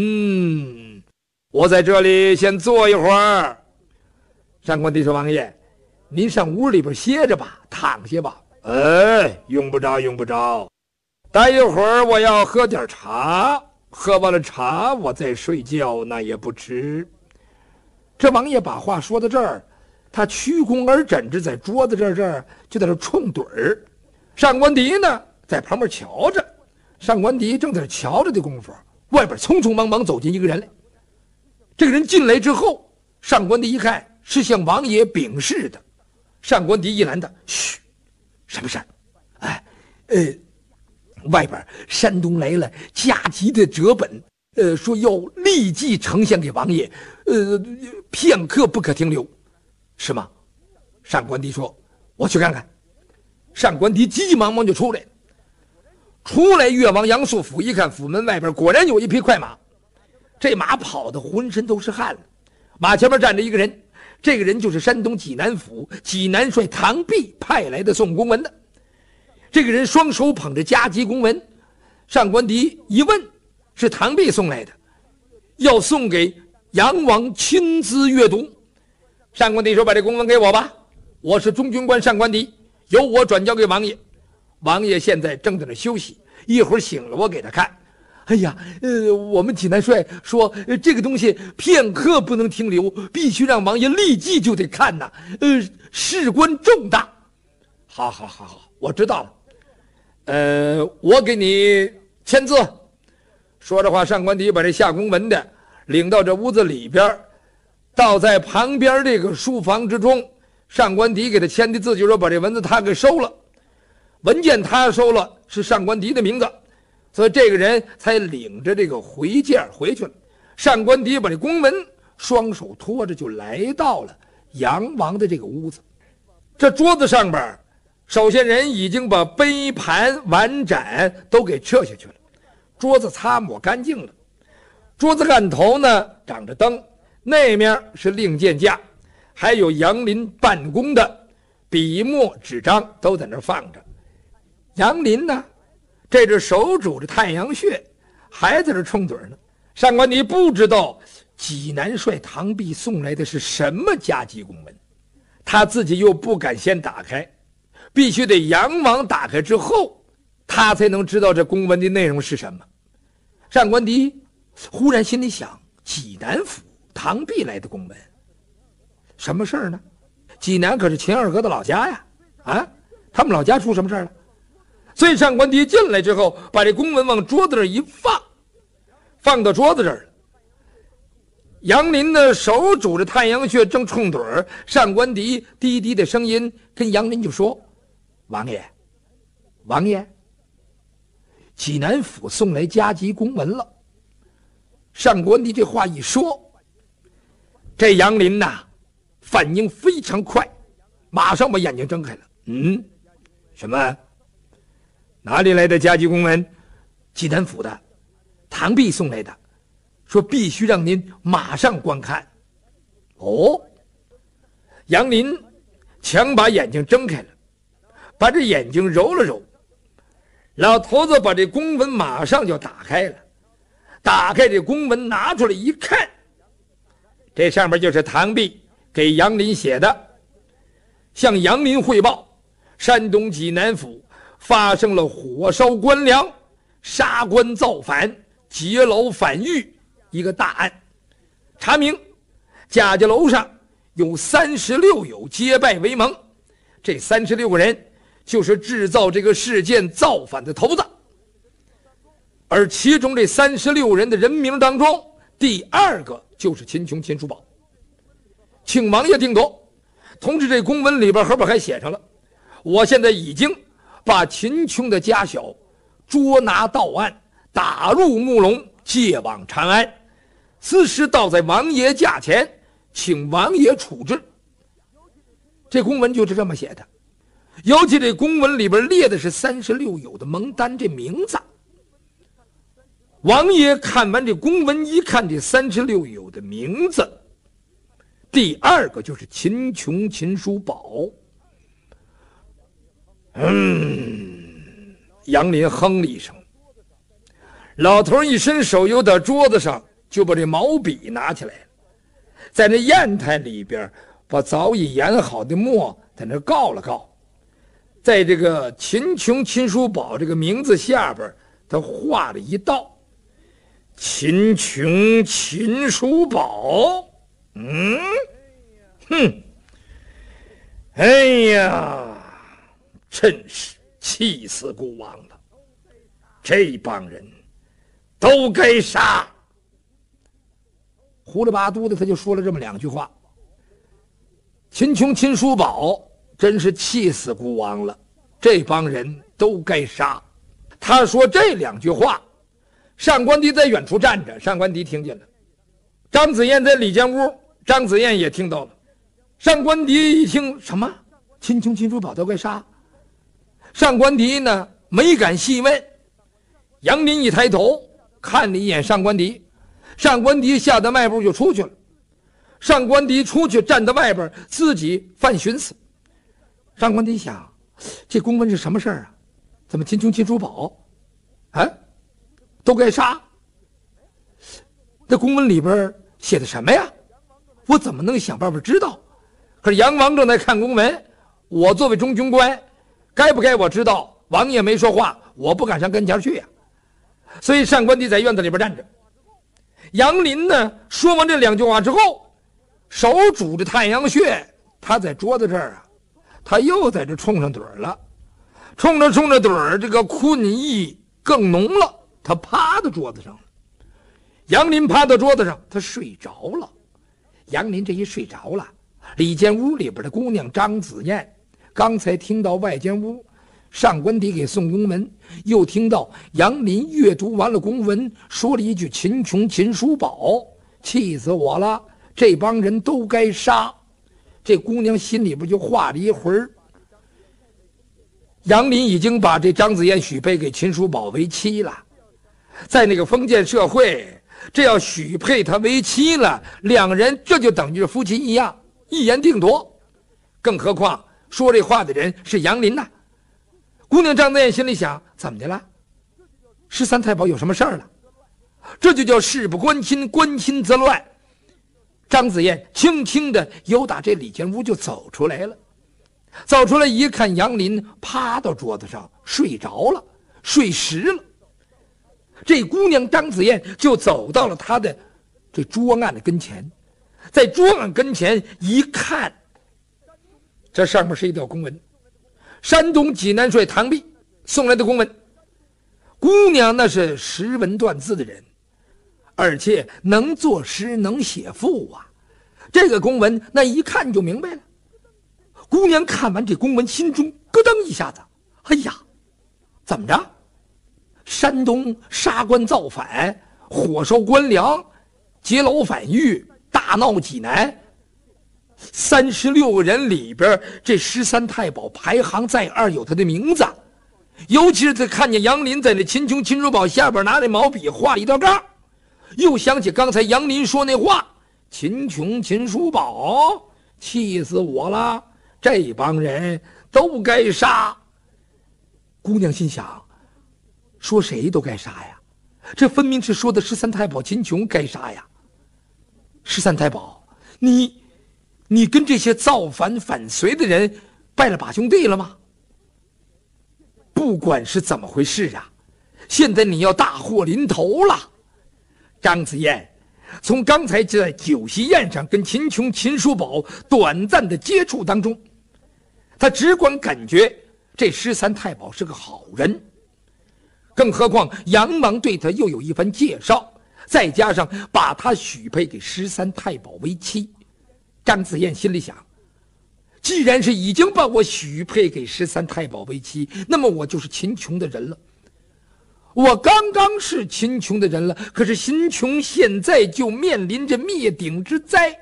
我在这里先坐一会儿。上官迪说，王爷您上屋里边歇着吧，躺下吧。用不着用不着，待一会儿我要喝点茶，喝完了茶我再睡觉那也不迟。这王爷把话说到这儿，他屈肱而枕之，在桌子这儿就在这冲盹儿。上官迪呢在旁边瞧着，上官迪正在瞧着的功夫，外边匆匆忙忙走进一个人来。这个人进来之后， 上官迪一看是向王爷禀示的，上官迪一拦他：“嘘，什么事儿？外边山东来了加急的折本，说要立即呈现给王爷，片刻不可停留，是吗？”上官迪说：“我去看看。”上官迪急急忙忙就出来了。出来越王杨素府一看，府门外边果然有一匹快马，这马跑得浑身都是汗了。马前面站着一个人，这个人就是山东济南府济南帅唐弼派来的送公文的。这个人双手捧着加急公文，上官迪一问，是唐弼送来的，要送给杨王亲自阅读。上官迪说：“把这公文给我吧，我是中军官上官迪，由我转交给王爷。王爷现在正在那休息，一会儿醒了我给他看。哎呀，我们济南帅说这个东西片刻不能停留，必须让王爷立即就得看呐，事关重大。好，我知道了。我给你签字。”说着话，上官迪把这下公文的领到这屋子里边，倒在旁边这个书房之中。上官迪给他签的字，就说把这文字他给收了，文件他收了，是上官迪的名字，所以这个人才领着这个回件回去了。上官迪把这公文双手托着，就来到了杨王的这个屋子。这桌子上边，守县人已经把杯盘碗盏都给撤下去了，桌子擦抹干净了。桌子案头呢长着灯，那面是令箭架，还有杨林办公的笔墨纸张都在那放着。杨林呢，这只手拄着太阳穴，还在这冲嘴呢。上官迪不知道济南帅唐弼送来的是什么加急公文，他自己又不敢先打开，必须得杨王打开之后，他才能知道这公文的内容是什么。上官迪忽然心里想，济南府唐弼来的公文，什么事儿呢？济南可是秦二哥的老家呀，他们老家出什么事儿了？所以上官迪进来之后，把这公文往桌子上一放，放到桌子这儿了。杨林的手拄着太阳穴，正冲盹儿。上官迪低低的声音跟杨林就说：“王爷，济南府送来加急公文了。”上官迪这话一说，这杨林呐，反应非常快，马上把眼睛睁开了。什么？哪里来的加急公文？济南府的，唐弼送来的，说必须让您马上观看。哦，杨林强把眼睛睁开了，把这眼睛揉了揉，老头子把这公文马上就打开了，打开这公文拿出来一看，这上面就是唐弼给杨林写的，向杨林汇报山东济南府发生了火烧官粮、杀官造反、劫牢反狱一个大案，查明贾家楼上有36友结拜为盟，这36个人就是制造这个事件造反的头子。而其中这36人的人名当中，第2个就是秦琼秦叔宝。请王爷定夺。同志，这公文里边后边还写上了，我现在已经把秦琼的家小捉拿到案，打入木笼，借往长安。此时倒在王爷驾前，请王爷处置。这公文就是这么写的，尤其这公文里边列的是36友的盟单这名字。王爷看完这公文一看这36友的名字，第2个就是秦琼秦叔宝。杨林哼了一声，老头一伸手又到桌子上，就把这毛笔拿起来了，在那砚台里边把早已研好的墨在那告了告，在这个秦琼秦叔宝这个名字下边他画了一道，秦琼秦叔宝。哎呀，真是气死孤王了，这帮人都该杀。 胡里八嘟的他就说了这么2句话。秦琼、秦叔宝真是气死孤王了，这帮人都该杀。他说这2句话，上官迪在远处站着，上官迪听见了。张子燕在里间屋，张子燕也听到了。上官迪一听，什么？秦琼、秦叔宝都该杀？上官迪呢没敢细问。杨林一抬头看了一眼上官迪，上官迪吓得迈步就出去了。上官迪出去站在外边，自己犯寻思。上官迪想，这公文是什么事儿啊？怎么秦琼、秦叔宝啊都该杀？那公文里边写的什么呀？我怎么能想办法知道？可是杨王正在看公文，我作为中军官，该不该我知道？王爷没说话，我不敢上跟前去呀。所以上官迪在院子里边站着。杨林呢，说完这2句话之后，手拄着太阳穴，他在桌子这儿啊，他又在这冲上盹了。冲着盹儿，这个困意更浓了，他趴到桌子上了。杨林趴到桌子上，他睡着了。杨林这一睡着了，里间屋里边的姑娘张子燕刚才听到外间屋上官迪给送公文，又听到杨林阅读完了公文，说了一句秦琼、秦叔宝，气死我了，这帮人都该杀。这姑娘心里边就画了一回儿。杨林已经把这张子燕许配给秦叔宝为妻了，在那个封建社会，这要许配他为妻了，2人这就等于夫妻一样，一言定夺。更何况说这话的人是杨林呐。姑娘张子燕心里想，怎么的了？13太保有什么事儿了？这就叫事不关亲，关亲则乱。张子燕轻轻的由打这里间屋就走出来了。走出来一看，杨林趴到桌子上睡着了，睡实了。这姑娘张子燕就走到了他的这桌案的跟前，在桌案跟前一看，这上面是一道公文，山东济南帅唐弼送来的公文。姑娘那是识文断字的人，而且能作诗能写赋啊，这个公文那一看就明白了。姑娘看完这公文，心中咯噔一下子，哎呀，怎么着？山东杀官造反，火烧官粮，劫牢反狱，大闹济南。36个人里边，这13太保排行在2，有他的名字。尤其是他看见杨林在那秦琼、秦叔宝下边拿那毛笔画了一道杠，又想起刚才杨林说那话，秦琼、秦叔宝，气死我了，这帮人都该杀。姑娘心想，说谁都该杀呀，这分明是说的13太保秦琼该杀呀。13太保，你跟这些造反反隋的人拜了把兄弟了吗？不管是怎么回事啊，现在你要大祸临头了。张子燕从刚才在酒席宴上跟秦琼、秦叔宝短暂的接触当中，他只管感觉这13太保是个好人，更何况杨王对他又有一番介绍，再加上把他许配给13太保为妻。张子燕心里想，既然是已经把我许配给13太保为妻，那么我就是秦琼的人了。我刚刚是秦琼的人了，可是秦琼现在就面临着灭顶之灾，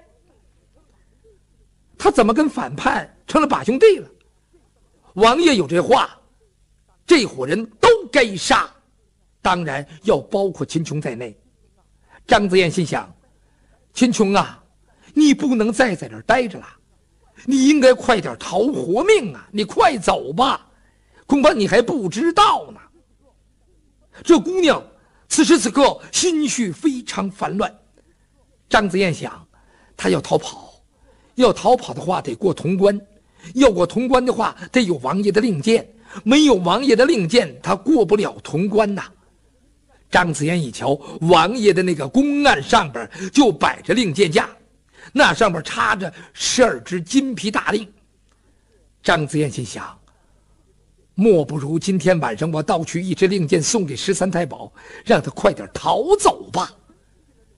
他怎么跟反叛成了把兄弟了？王爷有这话，这伙人都该杀，当然要包括秦琼在内。张子燕心想，秦琼啊，你不能再在这儿待着了，你应该快点逃活命啊，你快走吧，恐怕你还不知道呢。这姑娘此时此刻心绪非常烦乱。张子燕想，她要逃跑，要逃跑的话得过潼关，要过潼关的话得有王爷的令箭，没有王爷的令箭，她过不了潼关呐。张子燕一瞧，王爷的那个公案上边就摆着令箭架，那上边插着12支金皮大令。张子燕心想，莫不如今天晚上我盗取一支令箭送给13太保，让他快点逃走吧。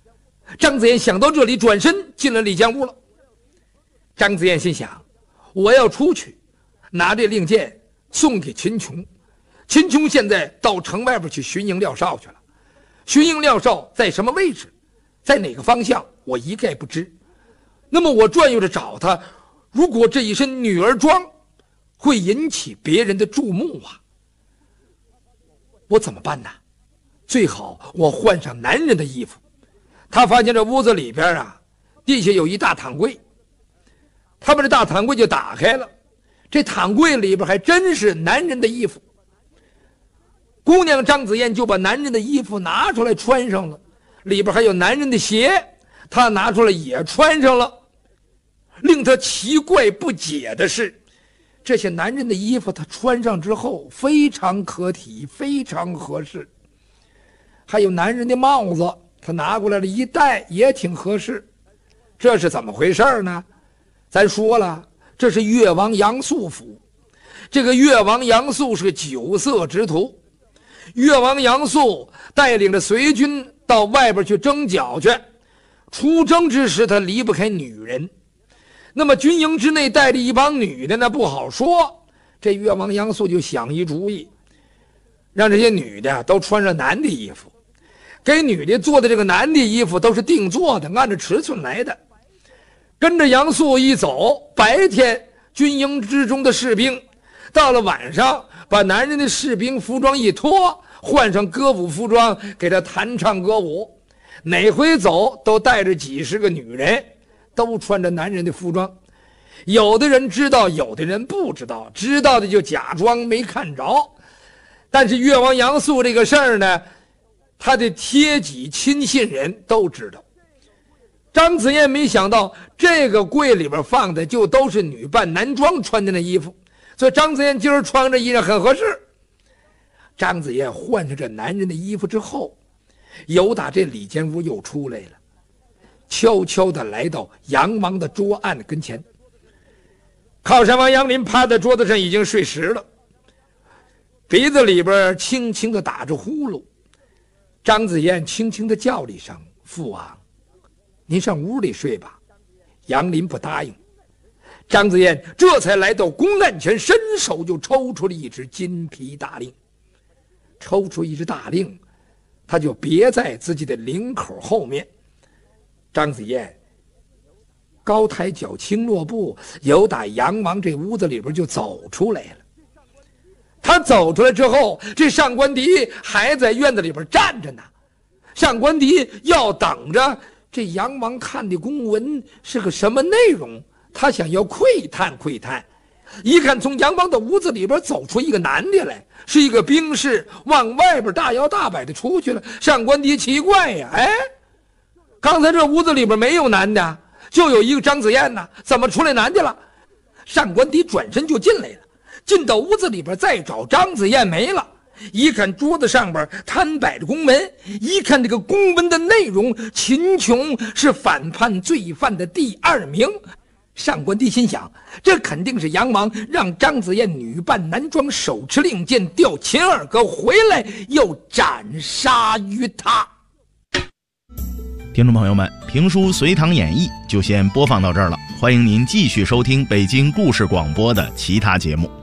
张子燕想到这里，转身进了丽江屋了。张子燕心想，我要出去拿这令箭送给秦琼。秦琼现在到城外边去巡营廖少去了，巡营廖少在什么位置，在哪个方向，我一概不知。那么我转悠着找他，如果这一身女儿装会引起别人的注目啊，我怎么办呢？最好我换上男人的衣服。他发现这屋子里边啊，地下有一大躺柜，他把这大躺柜就打开了，这躺柜里边还真是男人的衣服。姑娘张子燕就把男人的衣服拿出来穿上了，里边还有男人的鞋，她拿出来也穿上了。令她奇怪不解的是，这些男人的衣服她穿上之后非常可体，非常合适。还有男人的帽子，她拿过来了一戴，也挺合适。这是怎么回事呢？咱说了，这是越王杨素府。这个越王杨素是酒色之徒，越王杨素带领着随军到外边去征剿去，出征之时他离不开女人。那么军营之内带着一帮女的呢，不好说。这越王杨素就想一主意，让这些女的都穿上男的衣服，给女的做的这个男的衣服都是定做的，按照尺寸来的。跟着杨素一走，白天军营之中的士兵，到了晚上把男人的士兵服装一脱，换上歌舞服装，给他弹唱歌舞。哪回走都带着几十个女人，都穿着男人的服装。有的人知道，有的人不知道，知道的就假装没看着。但是越王杨素这个事儿呢，他的贴己亲信人都知道。张子燕没想到这个柜里边放的就都是女扮男装穿的那衣服，所以张子燕今儿穿着衣裳很合适。张子燕换上这男人的衣服之后，由打这里间屋又出来了，悄悄地来到杨王的桌案跟前。靠山王杨林趴在桌子上已经睡实了，鼻子里边轻轻地打着呼噜。张子燕轻轻地叫了一声：“父王，您上屋里睡吧。”杨林不答应。张子燕这才来到公案前，伸手就抽出了一支金皮大令。抽出一支大令，他就别在自己的领口后面。张子燕高抬脚轻落步，由打杨王这屋子里边就走出来了。他走出来之后，这上官迪还在院子里边站着呢。上官迪要等着这杨王看的公文是个什么内容，他想要窥探窥探。一看从杨王的屋子里边走出一个男的来，是一个兵士，往外边大摇大摆的出去了。上官迪奇怪呀，刚才这屋子里边没有男的，就有一个张子燕呢，怎么出来男的了？上官迪转身就进来了，进到屋子里边再找张子燕没了。一看桌子上边摊摆着公文，一看这个公文的内容，秦琼是反叛罪犯的第2名。上官迪心想，这肯定是杨王让张子燕女扮男装，手持令箭调秦二哥回来，又斩杀于他。 听众朋友们，评书《隋唐演义》就先播放到这儿了，欢迎您继续收听北京故事广播的其他节目。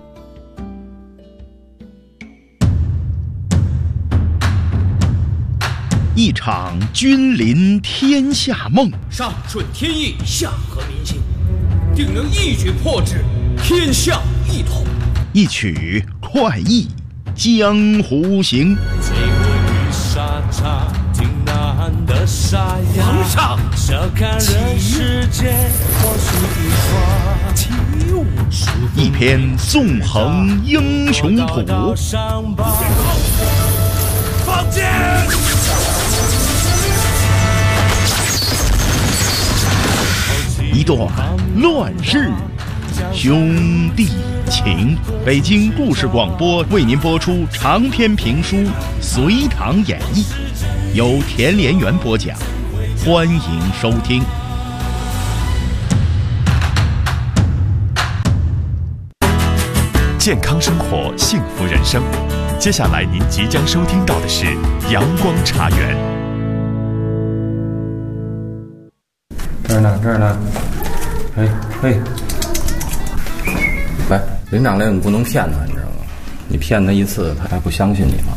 一场君临天下梦， 上顺天意，下合民心，定能一举破之，天下一统。 一曲快意江湖行。 皇上， 一篇纵横英雄谱， 放箭！ 一段乱世兄弟情。北京故事广播为您播出长篇评书《隋唐演义》，由田连元播讲，欢迎收听。 健康生活，幸福人生。接下来您即将收听到的是阳光茶园。 这儿呢。嘿，来，林长来，你不能骗他，你知道吗？你骗他一次，他还不相信你吗？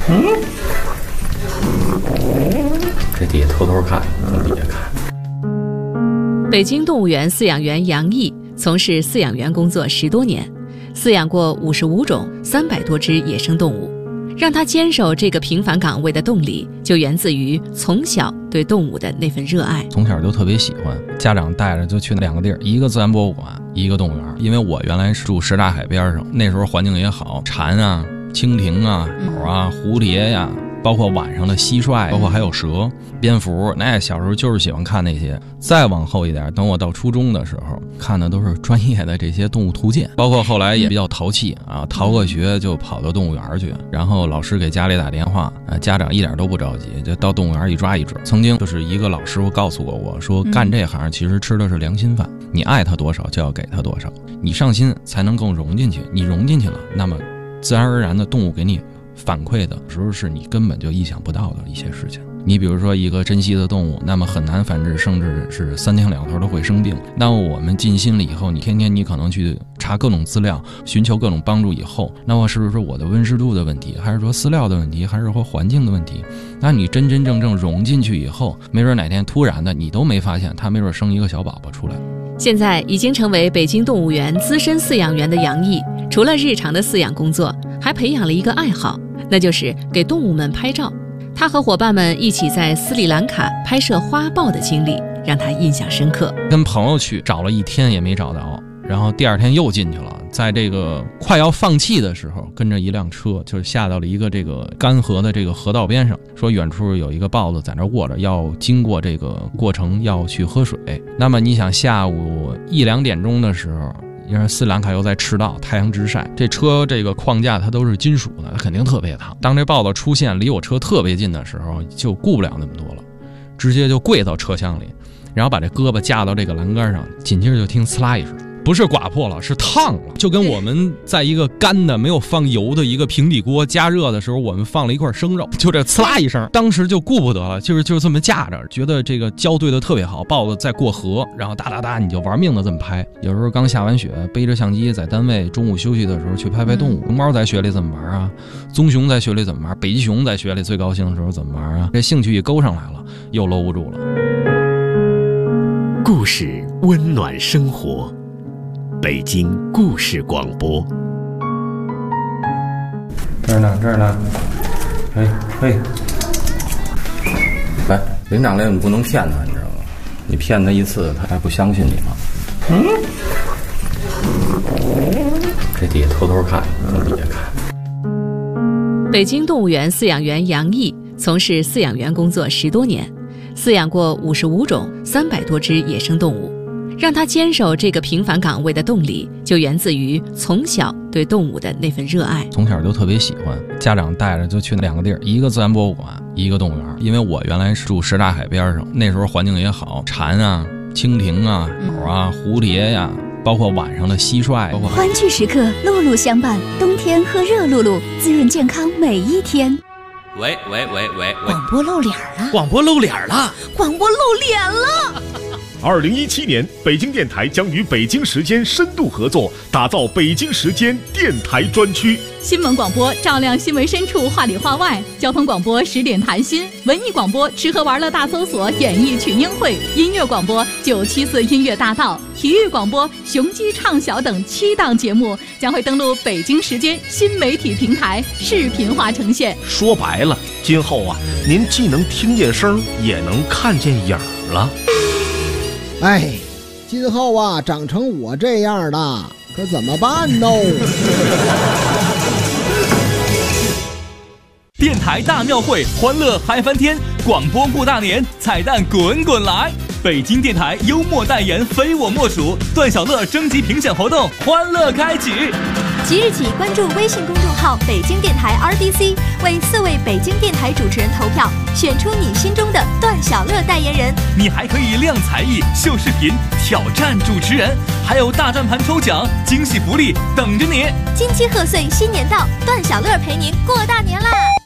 这底下偷偷看，从底下看。 北京动物园饲养员杨毅从事饲养员工作10多年，饲养过55种300多只野生动物。让他坚守这个平凡岗位的动力，就源自于从小对动物的那份热爱。 从小就特别喜欢，家长带着就去2个地儿，一个自然博物馆，一个动物园。因为我原来是住什刹海边上，那时候环境也好，蝉啊、蜻蜓啊、鸟啊、蝴蝶呀，包括晚上的蟋蟀，包括还有蛇、蝙蝠，那小时候就是喜欢看那些。再往后一点，等我到初中的时候，看的都是专业的这些动物图鉴，包括后来也比较淘气啊，逃个学就跑到动物园去，然后老师给家里打电话，家长一点都不着急，就到动物园一抓一只。曾经就是一个老师傅告诉过我说，干这行其实吃的是良心饭，你爱他多少就要给他多少，你上心才能更融进去，你融进去了，那么自然而然的动物给你反馈的时候是你根本就意想不到的一些事情。你比如说一个珍稀的动物，那么很难繁殖，甚至是3天2头都会生病。那么我们尽心了以后，你天天你可能去查各种资料，寻求各种帮助以后，那么是不是我的温湿度的问题，还是说饲料的问题，还是说环境的问题？那你真真正正融进去以后，没准哪天突然的你都没发现，它没准生一个小宝宝出来。 现在已经成为北京动物园资深饲养员的杨毅，除了日常的饲养工作，还培养了一个爱好，那就是给动物们拍照。他和伙伴们一起在斯里兰卡拍摄花豹的经历让他印象深刻。 跟朋友去找了1天也没找到，然后第2天又进去了，在这个快要放弃的时候，跟着一辆车就是下到了一个这个干涸的这个河道边上，说远处有一个豹子在那卧着，要经过这个过程要去喝水。那么你想下午1、2点钟的时候，因为斯里兰卡又在赤道，太阳直晒，这车这个框架它都是金属的，它肯定特别烫。当这豹子出现离我车特别近的时候，就顾不了那么多了，直接就跪到车厢里，然后把这胳膊架到这个栏杆上，紧接着就听呲啦一声，不是刮破了，是烫了，就跟我们在一个干的没有放油的一个平底锅加热的时候，我们放了一块生肉，就这呲啦一声，当时就顾不得了，就这么架着，觉得这个胶对的特别好，豹子在过河，然后哒哒哒你就玩命的这么拍。有时候刚下完雪，背着相机在单位中午休息的时候去拍拍动物。熊猫在雪里怎么玩啊？棕熊在雪里怎么玩？北极熊在雪里最高兴的时候怎么玩啊？这兴趣一勾上来了，又搂不住了。 故事温暖生活，北京故事广播。 这儿呢。嘿，来，林长来，你不能骗他，你知道吗？你骗他一次，他还不相信你吗？这底下偷偷看，从底下看。 北京动物园饲养员杨毅从事饲养员工作10多年，饲养过55种300多只野生动物。让他坚守这个平凡岗位的动力，就源自于从小对动物的那份热爱。 从小就特别喜欢，家长带着就去2个地儿，一个自然博物馆，一个动物园。因为我原来是住什刹海边上，那时候环境也好，蝉啊、蜻蜓啊、鸟啊、蝴蝶呀，包括晚上的蟋蟀， 欢聚时刻，露露相伴，冬天喝热露露，滋润健康每一天。 喂， 广播露脸了！ 广播露脸了！ 广播露脸了 ！2017年，北京电台将与北京时间深度合作，打造北京时间电台专区。 新闻广播照亮新闻深处，话里话外；交通广播10点谈心；文艺广播吃喝玩乐大搜索，演艺群英会；音乐广播974音乐大道；体育广播雄鸡畅晓等7档节目将会登陆北京时间新媒体平台，视频化呈现。 说白了，今后啊，您既能听见声，也能看见影儿了。 哎，今后啊，长成我这样的，可怎么办呢？ 电台大庙会，欢乐嗨翻天，广播过大年，彩蛋滚滚来。北京电台幽默代言非我莫属，段小乐征集评选活动欢乐开启。 即日起关注微信公众号北京电台 RDC， 为4位北京电台主持人投票，选出你心中的段小乐代言人。 你还可以亮才艺、秀视频、挑战主持人，还有大转盘抽奖、惊喜福利等着你。 金鸡贺岁新年到，段小乐陪您过大年啦！